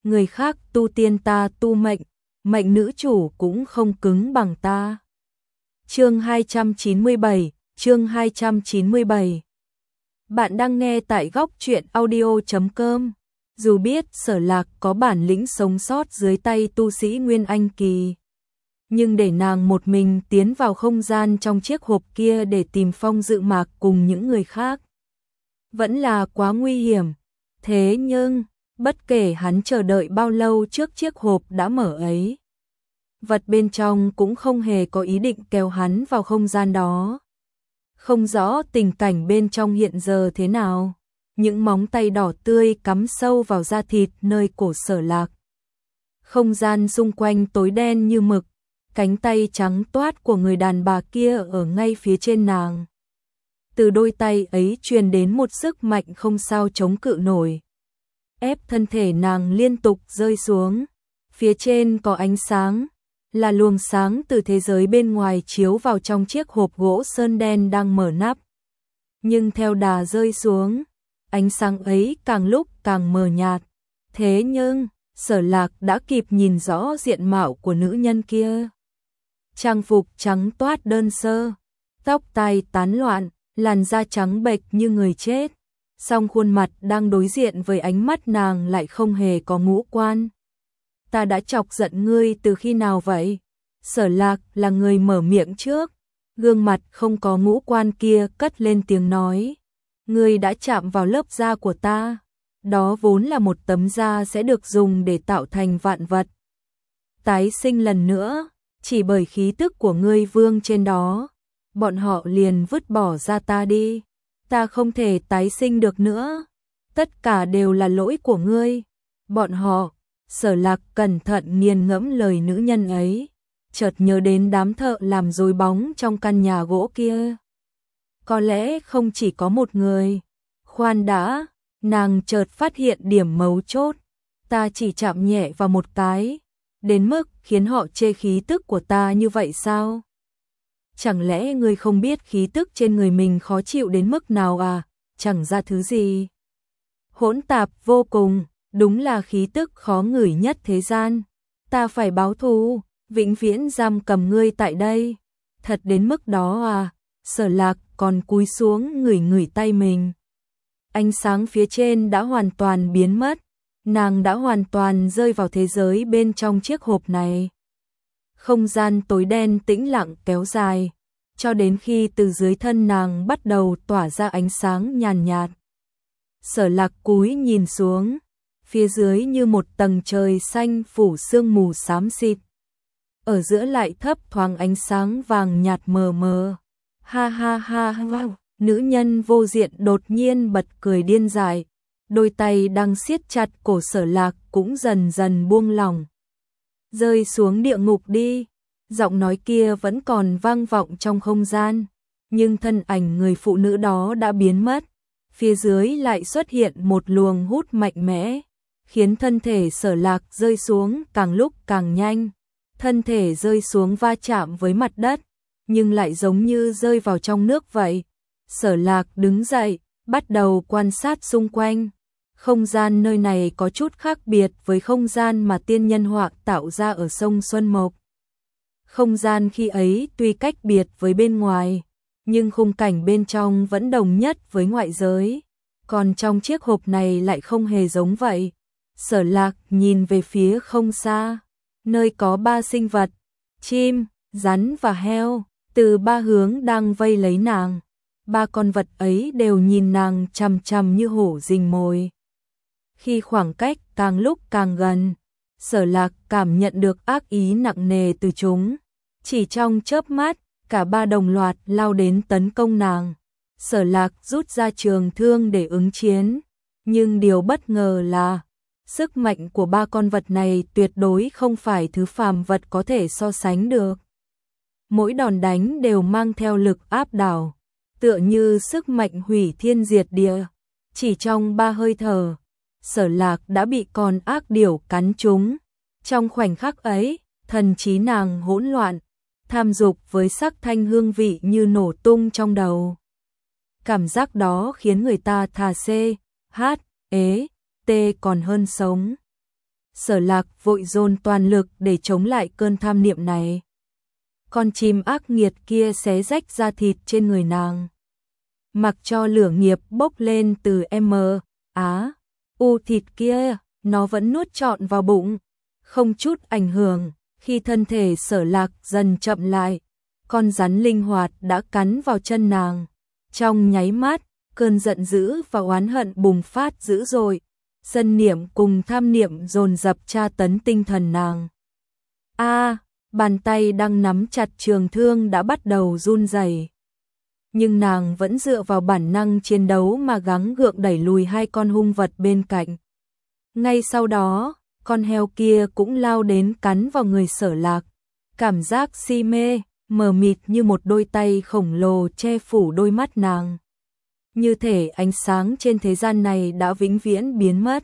người khác tu tiên ta tu mệnh, mệnh nữ chủ cũng không cứng bằng ta. Chương 297, chương 297. Bạn đang nghe tại góc truyện audio.com. Dù biết Sở Lạc có bản lĩnh sống sót dưới tay tu sĩ Nguyên Anh Kỳ, nhưng để nàng một mình tiến vào không gian trong chiếc hộp kia để tìm Phong Dự Mạc cùng những người khác vẫn là quá nguy hiểm. Thế nhưng, bất kể hắn chờ đợi bao lâu trước chiếc hộp đã mở ấy, vật bên trong cũng không hề có ý định kéo hắn vào không gian đó. Không rõ tình cảnh bên trong hiện giờ thế nào, những móng tay đỏ tươi cắm sâu vào da thịt nơi cổ Sở Lạc. Không gian xung quanh tối đen như mực, cánh tay trắng toát của người đàn bà kia ở ngay phía trên nàng. Từ đôi tay ấy truyền đến một sức mạnh không sao chống cự nổi, ép thân thể nàng liên tục rơi xuống. Phía trên có ánh sáng, là luồng sáng từ thế giới bên ngoài chiếu vào trong chiếc hộp gỗ sơn đen đang mở nắp. Nhưng theo đà rơi xuống, ánh sáng ấy càng lúc càng mờ nhạt. Thế nhưng, Sở Lạc đã kịp nhìn rõ diện mạo của nữ nhân kia. Trang phục trắng toát đơn sơ, tóc tai tán loạn, làn da trắng bệch như người chết. Song khuôn mặt đang đối diện với ánh mắt nàng lại không hề có ngũ quan. Ta đã chọc giận ngươi từ khi nào vậy? Sở Lạc là người mở miệng trước. Gương mặt không có ngũ quan kia cất lên tiếng nói. Ngươi đã chạm vào lớp da của ta. Đó vốn là một tấm da sẽ được dùng để tạo thành vạn vật tái sinh lần nữa. Chỉ bởi khí tức của ngươi vương trên đó, bọn họ liền vứt bỏ ra ta đi. Ta không thể tái sinh được nữa. Tất cả đều là lỗi của ngươi. Bọn họ. Sở Lạc cẩn thận nghiền ngẫm lời nữ nhân ấy, chợt nhớ đến đám thợ làm rối bóng trong căn nhà gỗ kia. Có lẽ không chỉ có một người. Khoan đã, nàng chợt phát hiện điểm mấu chốt. Ta chỉ chạm nhẹ vào một cái, đến mức khiến họ chê khí tức của ta như vậy sao? Chẳng lẽ ngươi không biết khí tức trên người mình khó chịu đến mức nào à? Chẳng ra thứ gì. Hỗn tạp vô cùng. Đúng là khí tức khó ngửi nhất thế gian. Ta phải báo thù, vĩnh viễn giam cầm ngươi tại đây. Thật đến mức đó à? Sở Lạc còn cúi xuống ngửi ngửi tay mình. Ánh sáng phía trên đã hoàn toàn biến mất. Nàng đã hoàn toàn rơi vào thế giới bên trong chiếc hộp này. Không gian tối đen tĩnh lặng kéo dài, cho đến khi từ dưới thân nàng bắt đầu tỏa ra ánh sáng nhàn nhạt. Sở Lạc cúi nhìn xuống. Phía dưới như một tầng trời xanh phủ sương mù xám xịt. Ở giữa lại thấp thoáng ánh sáng vàng nhạt mờ mờ. Ha ha ha wow. Nữ nhân vô diện đột nhiên bật cười điên dại. Đôi tay đang siết chặt cổ Sở Lạc cũng dần dần buông lỏng. Rơi xuống địa ngục đi. Giọng nói kia vẫn còn vang vọng trong không gian. Nhưng thân ảnh người phụ nữ đó đã biến mất. Phía dưới lại xuất hiện một luồng hút mạnh mẽ, khiến thân thể Sở Lạc rơi xuống càng lúc càng nhanh. Thân thể rơi xuống va chạm với mặt đất, nhưng lại giống như rơi vào trong nước vậy. Sở Lạc đứng dậy, bắt đầu quan sát xung quanh. Không gian nơi này có chút khác biệt với không gian mà tiên nhân họa tạo ra ở sông Xuân Mộc. Không gian khi ấy tuy cách biệt với bên ngoài, nhưng khung cảnh bên trong vẫn đồng nhất với ngoại giới. Còn trong chiếc hộp này lại không hề giống vậy. Sở Lạc nhìn về phía không xa, nơi có 3 sinh vật, chim, rắn và heo, từ 3 hướng đang vây lấy nàng. 3 con vật ấy đều nhìn nàng chằm chằm như hổ rình mồi. Khi khoảng cách càng lúc càng gần, Sở Lạc cảm nhận được ác ý nặng nề từ chúng. Chỉ trong chớp mắt, cả 3 đồng loạt lao đến tấn công nàng. Sở Lạc rút ra trường thương để ứng chiến, nhưng điều bất ngờ là sức mạnh của 3 con vật này tuyệt đối không phải thứ phàm vật có thể so sánh được. Mỗi đòn đánh đều mang theo lực áp đảo, tựa như sức mạnh hủy thiên diệt địa. Chỉ trong 3 hơi thở, Sở Lạc đã bị con ác điểu cắn trúng. Trong khoảnh khắc ấy, thần trí nàng hỗn loạn, tham dục với sắc thanh hương vị như nổ tung trong đầu. Cảm giác đó khiến người ta thà C, H, ế, T còn hơn sống. Sở Lạc vội dồn toàn lực để chống lại cơn tham niệm này. Con chim ác nghiệt kia xé rách da thịt trên người nàng, mặc cho lửa nghiệp bốc lên từ thịt kia, nó vẫn nuốt trọn vào bụng, không chút ảnh hưởng. Khi thân thể Sở Lạc dần chậm lại, con rắn linh hoạt đã cắn vào chân nàng. Trong nháy mắt, cơn giận dữ và oán hận bùng phát dữ dội, sân niệm cùng tham niệm dồn dập tra tấn tinh thần nàng. Bàn tay đang nắm chặt trường thương đã bắt đầu run rẩy. Nhưng nàng vẫn dựa vào bản năng chiến đấu mà gắng gượng đẩy lùi hai con hung vật bên cạnh. Ngay sau đó, con heo kia cũng lao đến cắn vào người Sở Lạc. Cảm giác si mê, mờ mịt như một đôi tay khổng lồ che phủ đôi mắt nàng. Như thể ánh sáng trên thế gian này đã vĩnh viễn biến mất.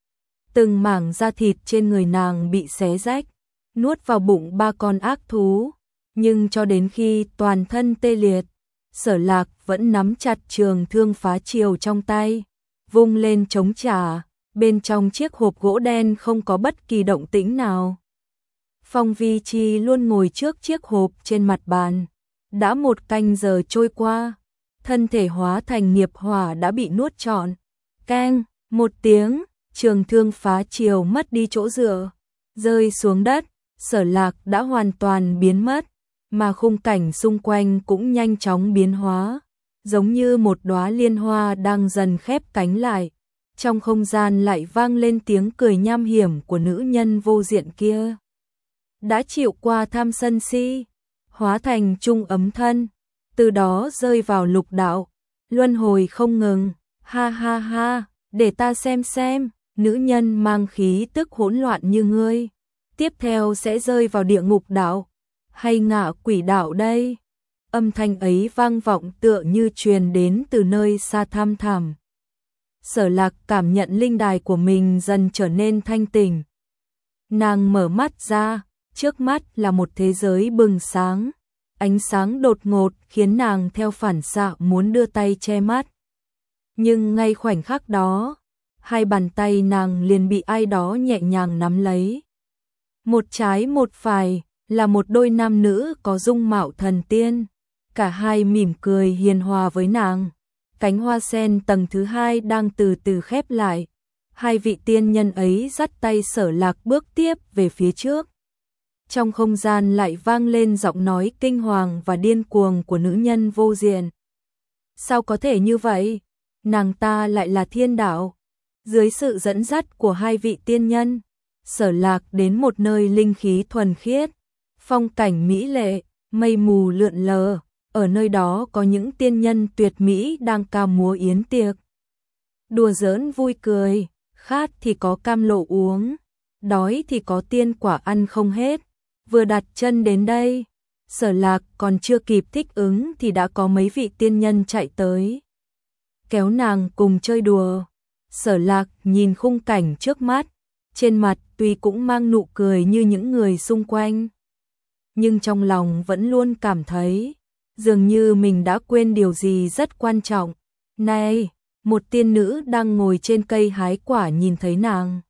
Từng mảng da thịt trên người nàng bị xé rách, nuốt vào bụng ba con ác thú. Nhưng cho đến khi toàn thân tê liệt, Sở Lạc vẫn nắm chặt trường thương phá chiều trong tay, vung lên chống trả. Bên trong chiếc hộp gỗ đen không có bất kỳ động tĩnh nào. Phong Vi Chi luôn ngồi trước chiếc hộp trên mặt bàn. Đã 1 canh giờ trôi qua, thân thể hóa thành nghiệp hỏa đã bị nuốt trọn. Keng, một tiếng, trường thương phá chiều mất đi chỗ dựa, rơi xuống đất. Sở Lạc đã hoàn toàn biến mất, mà khung cảnh xung quanh cũng nhanh chóng biến hóa, giống như một đóa liên hoa đang dần khép cánh lại. Trong không gian lại vang lên tiếng cười nham hiểm của nữ nhân vô diện kia. Đã chịu qua tham sân si, hóa thành chung ấm thân, từ đó rơi vào lục đạo, luân hồi không ngừng. Ha ha ha, để ta xem, nữ nhân mang khí tức hỗn loạn như ngươi, tiếp theo sẽ rơi vào địa ngục đạo, hay ngạ quỷ đạo đây? Âm thanh ấy vang vọng tựa như truyền đến từ nơi xa thăm thẳm. Sở Lạc cảm nhận linh đài của mình dần trở nên thanh tỉnh. Nàng mở mắt ra, trước mắt là một thế giới bừng sáng. Ánh sáng đột ngột khiến nàng theo phản xạ muốn đưa tay che mắt. Nhưng ngay khoảnh khắc đó, hai bàn tay nàng liền bị ai đó nhẹ nhàng nắm lấy. Một trái một phải, là một đôi nam nữ có dung mạo thần tiên. Cả hai mỉm cười hiền hòa với nàng. Cánh hoa sen tầng thứ 2 đang từ từ khép lại. Hai vị tiên nhân ấy dắt tay Sở Lạc bước tiếp về phía trước. Trong không gian lại vang lên giọng nói kinh hoàng và điên cuồng của nữ nhân vô diện. Sao có thể như vậy? Nàng ta lại là thiên đạo. Dưới sự dẫn dắt của hai vị tiên nhân, Sở Lạc đến một nơi linh khí thuần khiết, phong cảnh mỹ lệ, mây mù lượn lờ. Ở nơi đó có những tiên nhân tuyệt mỹ đang ca múa yến tiệc. Đùa giỡn vui cười, khát thì có cam lộ uống, đói thì có tiên quả ăn không hết. Vừa đặt chân đến đây, Sở Lạc còn chưa kịp thích ứng thì đã có mấy vị tiên nhân chạy tới, kéo nàng cùng chơi đùa. Sở Lạc nhìn khung cảnh trước mắt, trên mặt tuy cũng mang nụ cười như những người xung quanh, nhưng trong lòng vẫn luôn cảm thấy dường như mình đã quên điều gì rất quan trọng. Này, một tiên nữ đang ngồi trên cây hái quả nhìn thấy nàng,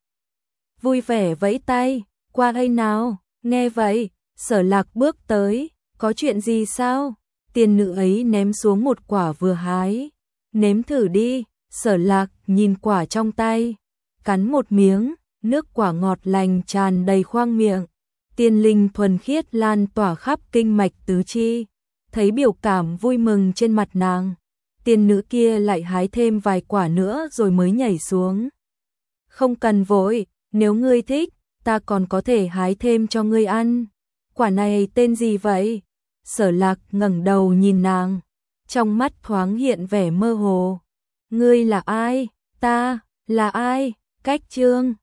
vui vẻ vẫy tay, qua đây nào. Nghe vậy, Sở Lạc bước tới, có chuyện gì sao? Tiên nữ ấy ném xuống một quả vừa hái, nếm thử đi. Sở Lạc nhìn quả trong tay, cắn một miếng, nước quả ngọt lành tràn đầy khoang miệng, tiên linh thuần khiết lan tỏa khắp kinh mạch tứ chi. Thấy biểu cảm vui mừng trên mặt nàng, tiên nữ kia lại hái thêm vài quả nữa rồi mới nhảy xuống. Không cần vội, nếu ngươi thích, ta còn có thể hái thêm cho ngươi ăn. Quả này tên gì vậy? Sở Lạc ngẩng đầu nhìn nàng, trong mắt thoáng hiện vẻ mơ hồ. Ngươi là ai? Ta là ai? Cách chương